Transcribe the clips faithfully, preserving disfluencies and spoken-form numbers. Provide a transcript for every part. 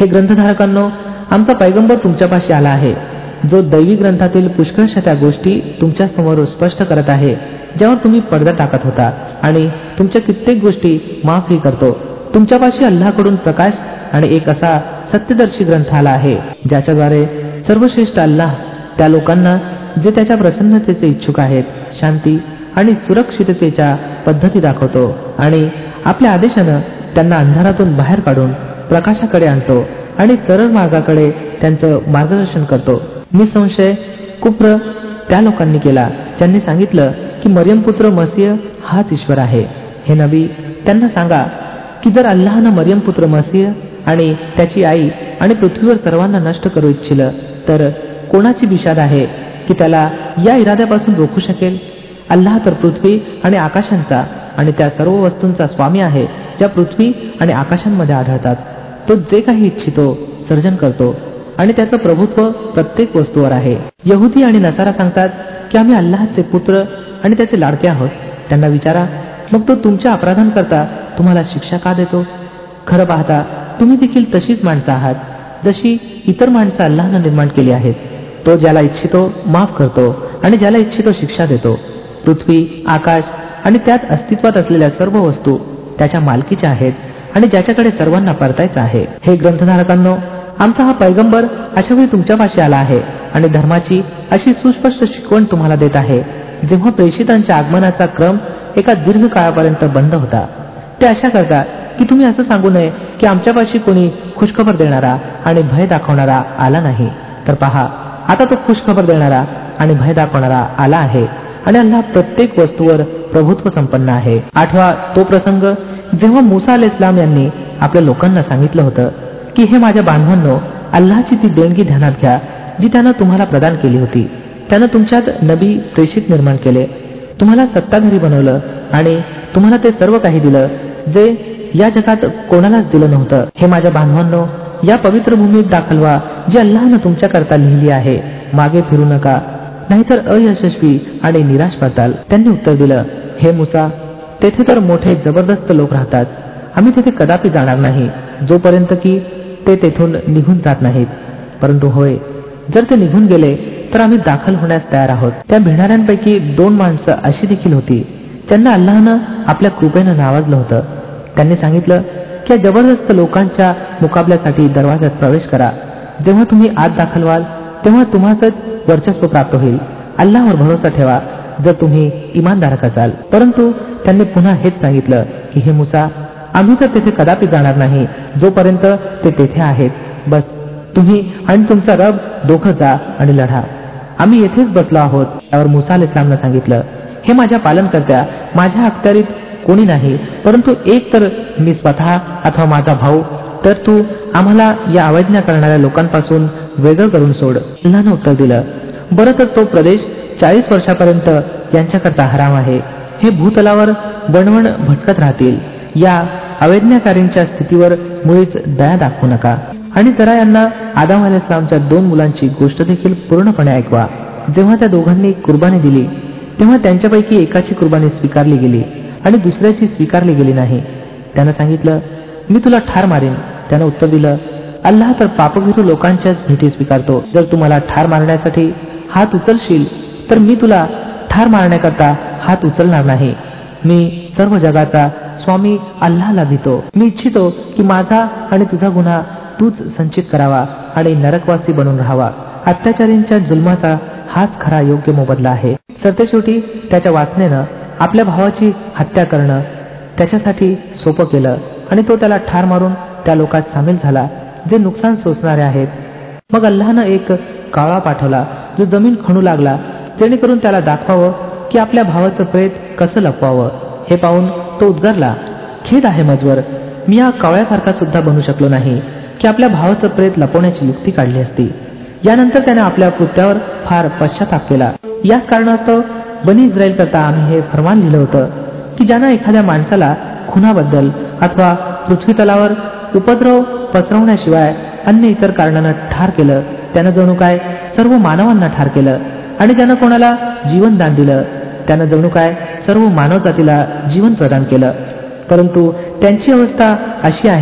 हे ग्रंथधारकांनो, आमचा पैगंबर तुमच्यापाशी आला आहे, जो दैवी ग्रंथातील पुष्कळशा त्या गोष्टी तुमच्या समोर स्पष्ट करत आहे ज्यावर तुम्ही पडदा टाकत होता, आणि तुमच्या कित्येक गोष्टी माफही करतो. तुमच्यापाशी अल्लाहकडून प्रकाश आणि एक असा सत्यदर्शी ग्रंथ आला आहे, ज्याच्याद्वारे सर्वश्रेष्ठ अल्लाह त्या लोकांना जे त्याच्या प्रसन्नतेचे इच्छुक आहेत शांती आणि सुरक्षिततेच्या पद्धती दाखवतो, आणि आपल्या आदेशानं त्यांना अंधारातून बाहेर काढून प्रकाशाकडे आणतो आणि सरळ मार्गाकडे त्यांचं मार्गदर्शन करतो. निसंशय कुफ्र त्या लोकांनी केला ज्यांनी सांगितलं की मरियम पुत्र मसीह हाच ईश्वर आहे. हे नबी, त्यांना सांगा की जर अल्लाहनं मरियम पुत्र मसीह आणि त्याची आई आणि पृथ्वीवर सर्वांना नष्ट करू इच्छिलं तर कोणाची बिशाद आहे की त्याला या इराद्यापासून रोखू शकेल? अल्लाह तर पृथ्वी आणि आकाशांचा आणि त्या सर्व वस्तूंचा स्वामी आहे ज्या पृथ्वी आणि आकाशांमध्ये आढळतात. तो जे काही इच्छितो सर्जन करतो आणि त्याचं प्रभुत्व प्रत्येक वस्तूवर आहे. यहुदी आणि नसारा सांगतात की आम्ही अल्लाहचे पुत्र आणि त्याचे लाडके आहोत. त्यांना विचारा, मग तो तुमच्या अपराधांकरता तुम्हाला शिक्षा का देतो? खरं पाहता तुम्ही देखील तशीच माणसं आहात जशी इतर माणसं अल्लाहनं निर्माण केली आहेत. तो ज्याला इच्छितो माफ करतो आणि ज्याला इच्छितो शिक्षा देतो. पृथ्वी, आकाश आणि त्यात अस्तित्वात असलेल्या सर्व वस्तू त्याच्या मालकीच्या आहेत आणि ज्याच्याकडे सर्वांना परतायचं आहे. हे ग्रंथधारकांनो, आमचा हा पैगंबर अशावेळी तुमच्यापाशी आला आहे आणि धर्माची अशी सुस्पष्ट शिकवण तुम्हाला देत आहे जेव्हा प्रेषितांच्या आगमनाचा क्रम एका दीर्घ काळापर्यंत बंद होता. ते अशा करतात की तुम्ही असं सांगू नये की आमच्यापाशी कोणी खुशखबर देणारा आणि भय दाखवणारा आला नाही. तर पहा, आता तो खुशखबर देणारा आणि भय दाखवणारा आला आहे आणि अल्लाह प्रत्येक वस्तूवर प्रभुत्व संपन्न आहे. आठवा तो प्रसंग जेव्हा मूसा अलैहिस्सलाम यांनी आपल्या लोकांना सांगितलं होतं की हे माझ्या बांधवांनो, अल्लाहची ती देणगी ध्यानात घ्या जी त्यानं तुम्हाला प्रदान केली होती. त्यानं तुमच्यात नबी प्रेषित निर्माण केले, तुम्हाला सत्ताधारी बनवलं आणि तुम्हाला ते सर्व काही दिलं जे या जगात कोणालाच दिलं नव्हतं. हे माझ्या बांधवांनो, या पवित्र भूमीत दाखल व्हा जी अल्लाहनं तुमच्याकरता लिहिली आहे. मागे फिरू नका, नाहीतर अयशस्वी आणि निराश पडताल. त्यांनी उत्तर दिलं, हे मूसा, तेथे तर मोठे जबरदस्त लोक राहतात. आम्ही तेथे कदापि जाणार नाही जोपर्यंत की ते तेथून निघून जात नाहीत. परंतु होय, जर ते निघून गेले तर आम्ही दाखल होण्यास तयार आहोत. त्या भिणाऱ्यांपैकी दोन माणसं अशी देखील होती ज्यांना अल्लाहनं आपल्या कृपेनं नावाजलं होतं. त्यांनी सांगितलं की जबरदस्त लोकांच्या मुकाबल्यासाठी दरवाजात प्रवेश करा. जेव्हा तुम्ही आत दाखल व्हाल तेव्हा तुम्हाच वर्चस्व प्राप्त होईल. अल्लाहवर भरोसा ठेवा जर तुम्ही इमानदारक असाल. परंतु त्यांनी पुन्हा हेच सांगितलं की हे मूसा, आम्ही तर तेथे कदापि जाणार नाही जोपर्यंत ते तेथे आहेत. बस तुम्ही आणि तुमचा रब दोघं जा आणि लढा, आम्ही येथेच बसलो आहोत. त्यावर मूसा अलैहिस्सलामनं सांगितलं, हे माझ्या पालनकर्त्या, माझ्या अखत्यारीत कोणी नाही परंतु एक तर मी स्वतः अथवा माझा भाऊ, तर तू आम्हाला या अवैज्ञा करणाऱ्या लोकांपासून वेगळं करून सोड. अल्लाहनं उत्तर दिलं, बरं तर तो प्रदेश चाळीस वर्षापर्यंत यांच्याकरता हराम आहे. हे भूतलावर वणवण भटकत राहतील. या अवैज्ञाकारींच्या स्थितीवर मुळीच दया दाखवू नका. आणि जरा यांना आदम अलैहिस्सलामच्या दोन मुलांची गोष्ट देखील पूर्णपणे ऐकवा. जेव्हा त्या दोघांनी कुर्बानी दिली तेव्हा त्यांच्यापैकी एकाची कुर्बानी स्वीकारली गेली आणि दुसऱ्याची स्वीकारली गेली नाही. त्यानं सांगितलं, मी तुला ठार मारेन. त्यानं उत्तर दिलं, अल्लाह तर पापभीरू लोकांच्याच भेटी स्वीकारतो. जर तू मला ठार मारण्यासाठी हात उचलशील तर मी तुला ठार मारण्याकरता हात उचलणार नाही. मी सर्व जगाचा स्वामी अल्लाहला भितो. मी इच्छितो की माझा आणि तुझा गुन्हा तूच संचित करावा आणि नरकवासी बनून राहावा. अत्याचारींच्या जुलमाचा हाच खरा योग्य मोबदला आहे. सरतेशेवटी त्याच्या वासनेनं आपल्या भावाची हत्या करणं त्याच्यासाठी सोपं केलं आणि तो त्याला ठार मारून त्या लोकात सामील झाला जे नुकसान सोसणारे आहेत. मग अल्लाहनं एक कावळा पाठवला जो जमीन खणू लागला जेणेकरून त्याला दाखवावं की आपल्या भावाचं प्रेत कसं लपवावं. हे पाहून तो उद्गारला, खेद आहे मजवर, मी या कावळ्यासारखा सुद्धा बनू शकलो नाही की आपल्या भावाचं प्रेत लपवण्याची युक्ती काढली असती. यानंतर त्याने आपल्या कृत्यावर फार पश्चाताप केला. याच कारणास्तव बनी इस्रायल करता आम्ही हे फरमान लिहिलं होतं की ज्यानं एखाद्या माणसाला खुनाबद्दल अथवा पृथ्वी तलावर उपद्रव पसरवण्याशिवाय अन्य इतर कारणानं ठार केलं त्यानं जणू काय सर्व मानवांना ठार केलं, आणि ज्यानं कोणाला जीवन दान दिलं त्यानं जणू काय सर्व मानव जातीला जीवन प्रदान केलं. परंतु त्यांची अवस्था अशी आहे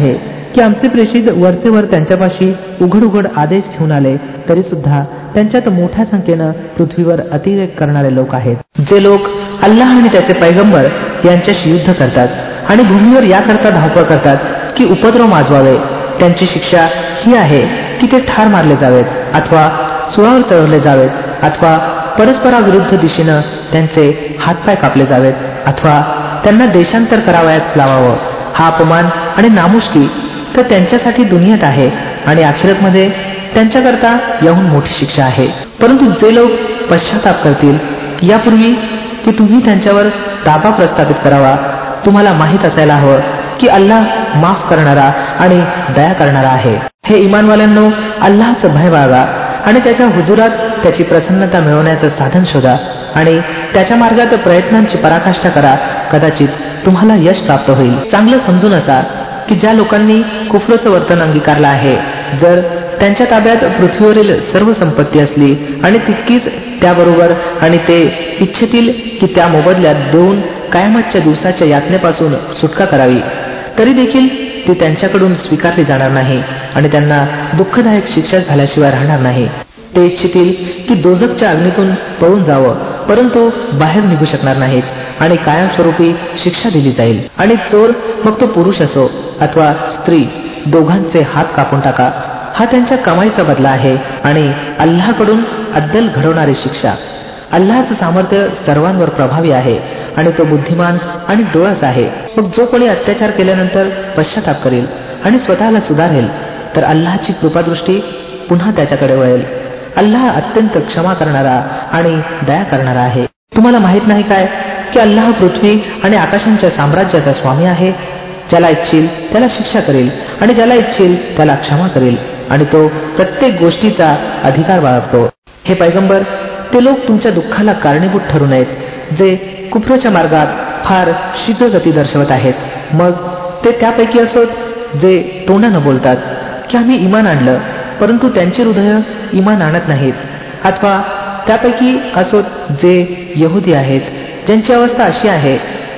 की आमचे प्रेषित वरचे वर त्यांच्यापाशी उघड उघड आदेश घेऊन आले तरी सुद्धा त्यांच्यात मोठ्या संख्येनं पृथ्वीवर अतिरेक करणारे लोक आहेत. जे लोक अल्लाह आणि त्याचे पैगंबर यांच्याशी युद्ध करतात आणि भूमीवर याकरता धावपळ करतात की उपद्रव माजवावे, त्यांची शिक्षा ही आहे की ते ठार मारले जावेत अथवा सुळावर चढवले जावेत अथवा परस्पराविरुद्ध दिशेनं त्यांचे हातपाय कापले जावेत अथवा त्यांना देशांतर करावयास लावावं. हा अपमान आणि नामुष्की तर त्यांच्यासाठी दुनियेत आहे आणि आखिरतमध्ये त्यांच्याकरता याहून मोठी शिक्षा आहे. परंतु जे लोक पश्चाताप करतील यापूर्वी की तुम्ही त्यांच्यावर ताबा प्रस्थापित करावा, तुम्हाला माहीत असायला हवं की अल्लाह माफ करणारा आणि दया करणारा आहे. हे इमानवाल्यांनो, अल्लाहचं भय बाळगा आणि त्याच्या हुजुरात त्याची प्रसन्नता मिळवण्याचं साधन शोधा आणि त्याच्या मार्गात प्रयत्नांची पराकाष्ठा करा. कदाचित तुम्हाला यश प्राप्त होईल. चांगलं समजून असा की ज्या लोकांनी कुफरचं वर्तन अंगीकारलं आहे, जर त्यांच्या ताब्यात पृथ्वीवरील सर्व संपत्ती असली आणि तितकीच त्याबरोबर आणि ते इच्छितील की त्या मोबदल्यात देऊन कयामतच्या दिवसाच्या यातनेपासून सुटका करावी, तरी देखील ती त्यांच्याकडून स्वीकारली जाणार नाही आणि त्यांना दुःखदायक शिक्षा झाल्याशिवाय राहणार नाही. ते इच्छितील की दोझखच्या अग्नीतून पळून जावं, परंतु बाहेर निघू शकणार नाहीत आणि कायमस्वरूपी शिक्षा दिली जाईल. आणि चोर मग तो पुरुष असो अथवा स्त्री, दोघांचे हात कापून टाका. हा त्यांच्या कमाईचा बदला आहे आणि अल्लाहकडून अद्दल घडवणारी शिक्षा. अल्लाहचं सामर्थ्य सर्वांवर प्रभावी आहे आणि तो बुद्धिमान आणि डोळस आहे. मग जो कोणी अत्याचार केल्यानंतर पश्चाताप करेल आणि स्वतःला सुधारेल तर अल्लाहची कृपादृष्टी पुन्हा त्याच्याकडे वळेल. अल्लाह अत्यंत क्षमा करणारा आणि दया करणारा आहे. तुम्हाला माहित नाही काय की अल्लाह पृथ्वी आणि आकाशांच्या साम्राज्याचा स्वामी आहे. ज्याला इच्छील त्याला शिक्षा करेल आणि ज्याला इच्छील त्याला क्षमा करेल आणि तो प्रत्येक गोष्टीचा अधिकार बाळगतो. हे पैगंबर, ते लोक तुमच्या दुःखाला कारणीभूत ठरू नयेत जे कुफरच्या मार्गात फार शीघ्र गती दर्शवत आहेत. मग ते त्यापैकी असोत जे तोंडानं बोलतात की आम्ही इमान आणलं, परंतु त्यांची हृदय इमान आणत नाहीत, अथवा त्यापैकी असोत जे यहुदी आहेत, ज्यांची अवस्था अशी आहे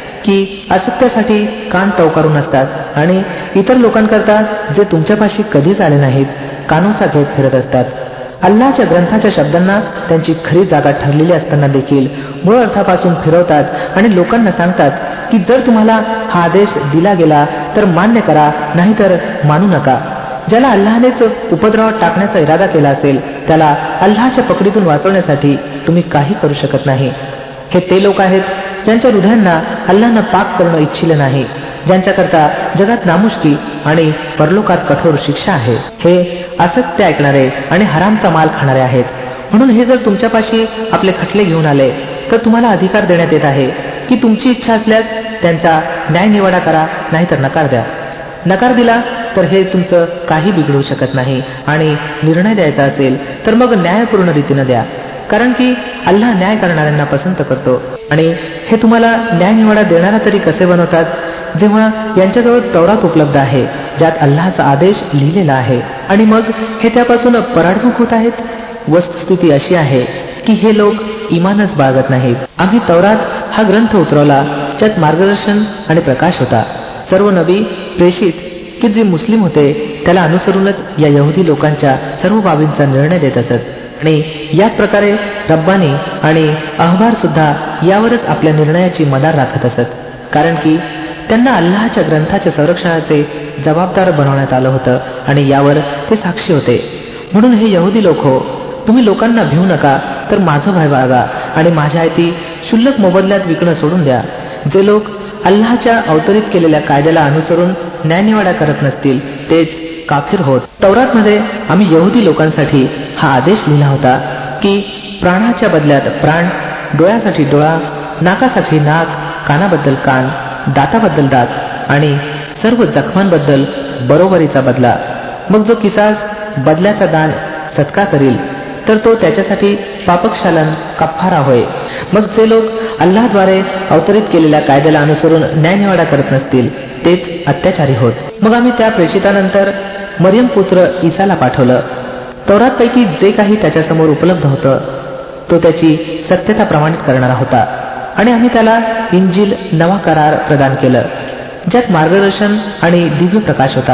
की असत्यासाठी कान टवकारून असतात आणि इतर लोकांकरता जे तुमच्यापाशी कधीच आले नाहीत कानोसा घेत फिरत असतात. अल्लाहच्या ग्रंथाच्या शब्दांना त्यांची खरी जागा ठरलेली असताना देखील मूळ अर्थापासून फिरवतात आणि लोकांना सांगतात की जर तुम्हाला हा आदेश दिला गेला तर मान्य करा, नाहीतर मानू नका. ज्याला अल्लाहनेच उपद्रवात टाकण्याचा इरादा केला असेल त्याला अल्लाहच्या पकडीतून वाचवण्यासाठी तुम्ही काही करू शकत नाही. हे ते लोक आहेत ज्यांच्या हृदयांना अल्लाहनं पाक करणं इच्छिलं नाही, ज्यांच्याकरता जगात नामुष्की आणि परलोकात कठोर शिक्षा आहे. हे असत्य ऐकणारे आणि हरामचा माल खाणारे आहेत. म्हणून हे जर तुमच्यापाशी आपले खटले घेऊन आले तर तुम्हाला अधिकार देण्यात येत आहे की तुमची इच्छा असल्यास त्यांचा न्यायनिवाडा करा, नाहीतर नकार द्या. नकार दिला तर हे तुमचं काही बिघडू शकत नाही आणि निर्णय द्यायचा असेल तर मग न्यायपूर्ण रीतीनं द्या, कारण की अल्लाह न्याय करणाऱ्यांना पसंत करतो. आणि हे तुम्हाला न्यायनिवाडा देणारा तरी कसे बनवतात, जेव्हा यांच्याजवळ तौरात उपलब्ध आहे ज्यात अल्लाहचा आदेश लिहिलेला आहे आणि मग हे त्यापासून पराडमुख होत आहेत. वस्तुस्थिती अशी आहे की हे लोक इमानच बाळगत नाहीत. आम्ही तौरात हा ग्रंथ उतरवला ज्यात मार्गदर्शन आणि प्रकाश होता. सर्व नबी प्रेषित की जे मुस्लिम होते त्याला अनुसरूनच या यहुदी लोकांच्या सर्व बाबींचा निर्णय देत असत आणि याच प्रकारे रब्बानी आणि अहबार सुद्धा यावरच आपल्या निर्णयाची मदार राखत असत, कारण की त्यांना अल्लाहच्या ग्रंथाच्या संरक्षणाचे जबाबदार बनवण्यात आलं होतं आणि यावर ते साक्षी होते. म्हणून हे यहुदी लोक हो, तुम्ही लोकांना भिवू नका तर माझं भय बाळगा आणि माझ्या आयती क्षुल्लक मोबदल्यात विकणं सोडून द्या. जे लोक अल्लाहच्या अवतरित केलेल्या कायद्याला अनुसरून न्यायनिवाडा करत नसतील तेच काफिर होत. तौरातमध्ये आम्ही यहुदी लोकांसाठी हा आदेश लिहिला होता की प्राणाच्या बदल्यात प्राण, डोळ्यासाठी डोळा, नाकासाठी नाक, कानाबद्दल कान, दाताबद्दल दात आणि सर्व जखमांबद्दल बरोबरीचा बदला. मग जो किसास बदल्याचा दान सत्कार करील तर तो त्याच्यासाठी पापक्षालन कफ्फारा होय. मग जे लोक अल्लाहद्वारे अवतरित केलेल्या कायद्याला अनुसरून न्यायनिवाडा करत नसतील तेच अत्याचारी होत. मग आम्ही त्या प्रेषितानंतर मरियम पुत्र ईसाला पाठवलं. तौरातपैकी जे काही त्याच्यासमोर उपलब्ध होतं तो त्याची सत्यता प्रमाणित करणारा होता आणि आम्ही त्याला इंजिल नवा करार प्रदान केलं ज्यात मार्गदर्शन आणि दिव्य प्रकाश होता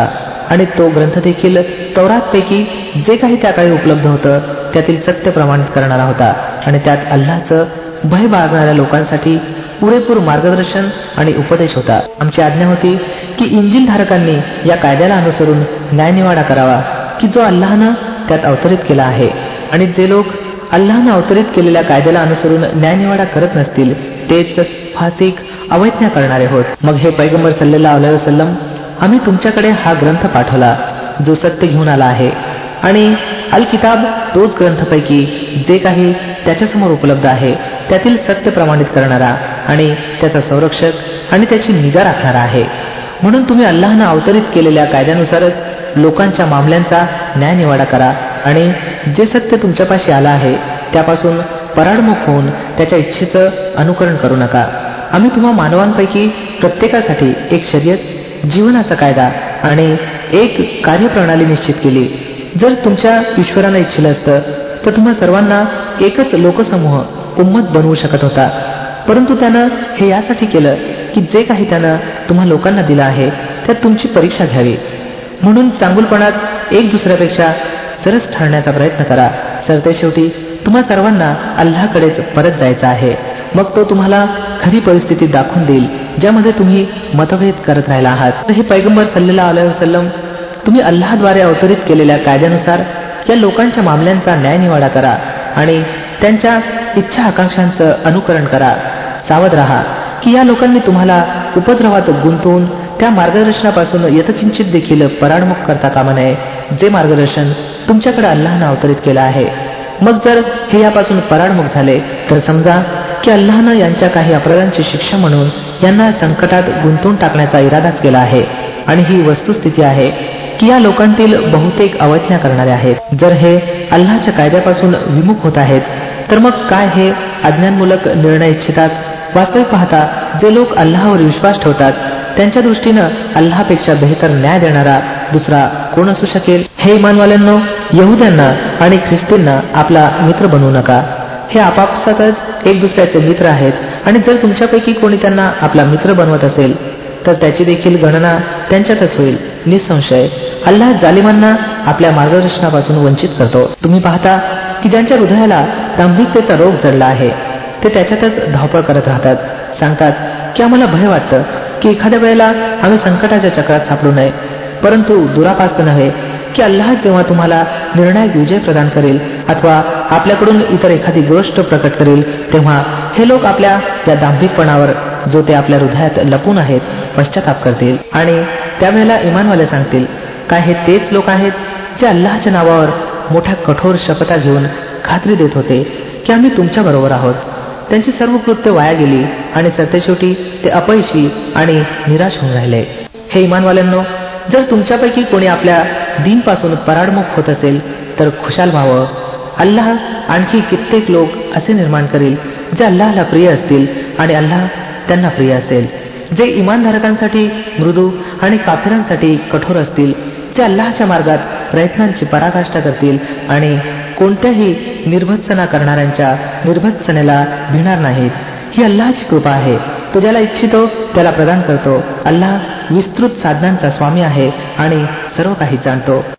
आणि तो ग्रंथ देखील तौरातपैकी जे काही त्या काळी उपलब्ध होतं त्यातील सत्य प्रमाणित करणारा होता आणि त्यात अल्लाहचं भय बाळगणाऱ्या लोकांसाठी पुरेपूर मार्गदर्शन आणि उपदेश होता. आमची आज्ञा होती की इंजिल धारकांनी या कायद्याला अनुसरून न्यायनिवाडा करावा की जो अल्लाहनं त्यात अवतरित केला आहे, आणि जे लोक अल्लाहनं अवतरित केलेल्या कायद्याला अनुसरून न्यायनिवाडा करत नसतील तेच फासिक अवैज्ञा करणारे होत. मग हे पैगंबर सल्लल्लाहु अलैहि वसल्लम, आम्ही तुमच्याकडे हा ग्रंथ पाठवला जो सत्य घेऊन आला आहे, आणि अल किताब तोच ग्रंथपैकी जे काही त्याच्यासमोर उपलब्ध आहे त्यातील सत्य प्रमाणित करणारा आणि त्याचा संरक्षक आणि त्याची निगा राखणारा आहे. म्हणून तुम्ही अल्लाहनं अवतरित केलेल्या कायद्यानुसारच लोकांच्या मामल्यांचा न्यायनिवाडा करा आणि जे सत्य तुमच्यापाशी आलं आहे त्यापासून पराडमुख होऊन त्याच्या इच्छेचं अनुकरण करू नका. आम्ही तुम्हा मानवांपैकी प्रत्येकासाठी एक शर्यत, जीवनाचा कायदा आणि एक कार्यप्रणाली निश्चित केली. जर तुमच्या ईश्वरानं इच्छिलं असतं तर तुम्हा सर्वांना एकच लोकसमूह उम्मत बनवू शकत होता, परंतु त्यानं हे यासाठी केलं की जे काही त्यानं तुम्हा लोकांना दिलं आहे त्यात तुमची परीक्षा घ्यावी. म्हणून चांगुलपणात एक दुसऱ्यापेक्षा सरस ठरण्याचा प्रयत्न करा. सरतेशेवटी तुम्हा सर्वांना अल्लाहकडेच परत जायचं आहे. मग तो तुम्हाला खरी परिस्थिती दाखवून देईल ज्यामध्ये तुम्ही मतभेद करत राहिला आहात. तर हे पैगंबर सल्लल्लाहु अलैहि वसल्लम, तुम्ही अल्लाहद्वारे अवतरित केलेल्या कायद्यानुसार या लोकांच्या मामल्यांचा न्यायनिवाडा करा आणि त्यांच्या इच्छा आकांक्षांचं अनुकरण करा. सावध राहा की या लोकांनी तुम्हाला उपद्रवात गुंतवून त्या मार्गदर्शनापासून यथकिंचित देखील पराडमुख करता कामा नये जे मार्गदर्शन तुमच्याकडे अल्लाहनं अवतरित केलं आहे. मग जर हे यापासून पराडमुख झाले तर समजा की अल्लाहनं यांच्या काही अपराधांची शिक्षा म्हणून यांना संकटात गुंतवून टाकण्याचा इरादाच केला आहे, आणि ही वस्तुस्थिती आहे की या लोकांतील बहुतेक अवज्ञा करणारे आहेत. जर हे अल्लाहच्या कायद्यापासून विमुख होत आहेत तर मग काय हे अज्ञानमूलक निर्णय इच्छितात? वास्तविक पाहता जे लोक अल्लाहवर विश्वास ठेवतात त्यांच्या दृष्टीनं अल्लाहपेक्षा बेहतर न्याय देणारा दुसरा कोण असू शकेल? हे इमानवाल्यांनो, यहुद्यांना आणि ख्रिस्तींना आपला मित्र बनवू नका. हे आपापसातच एक दुसऱ्याचे मित्र आहेत, आणि जर तुमच्यापैकी कोणी त्यांना आपला मित्र बनवत असेल तर त्याची देखील गणना त्यांच्यातच होईल. निसंशय अल्लाह जालिमांना आपल्या मार्गदर्शनापासून वंचित करतो. तुम्ही पाहता की ज्यांच्या हृदयाला दांभिकतेचा रोग जडला आहे ते त्याच्यातच धावपळ करत राहतात. सांगतात की आम्हाला भय वाटतं की एखाद्या वेळेला आम्ही संकटाच्या चक्रात सापडू नये, परंतु दुरापास्त नव्हे की अल्लाह जेव्हा तुम्हाला निर्णायक विजय प्रदान करेल अथवा आपल्याकडून इतर एखादी गोष्ट प्रकट करेल तेव्हा हे लोक आपल्या या दांभिकपणावर जो ते आपल्या हृदयात लपून आहेत पश्चाताप करतील. आणि त्यावेळेला इमानवाले सांगतील, काय हे तेच लोक आहेत जे अल्लाहच्या नावावर मोठ्या कठोर शपथा घेऊन खात्री देत होते की आम्ही तुमच्या बरोबर आहोत? त्यांची सर्व कृत्य वाया गेली आणि सरतेशेवटी ते अपयशी आणि निराश होऊन राहिले. हे इमानवाल्यांनो, जर तुमच्यापैकी कोणी आपल्या दीनपासून पराडमुख होत असेल तर खुशाल व्हावं. अल्लाह आणखी कित्येक लोक असे निर्माण करेल जे अल्लाहला प्रिय असतील आणि अल्लाह त्यांना प्रिय असेल, जे इमानधारकांसाठी मृदू आणि काफिरांसाठी कठोर असतील, जे अल्लाहच्या मार्गात प्रयत्नांची पराकाष्ठा करतील आणि कोणत्याही निर्भत्सना करणाऱ्यांच्या निर्भत्सनेला भिणार नाहीत. ही अल्लाहची कृपा आहे. तो ज्याला इच्छितो त्याला प्रदान करतो. अल्लाह विस्तृत साधनांचा स्वामी आहे आणि सर्व काही जाणतो.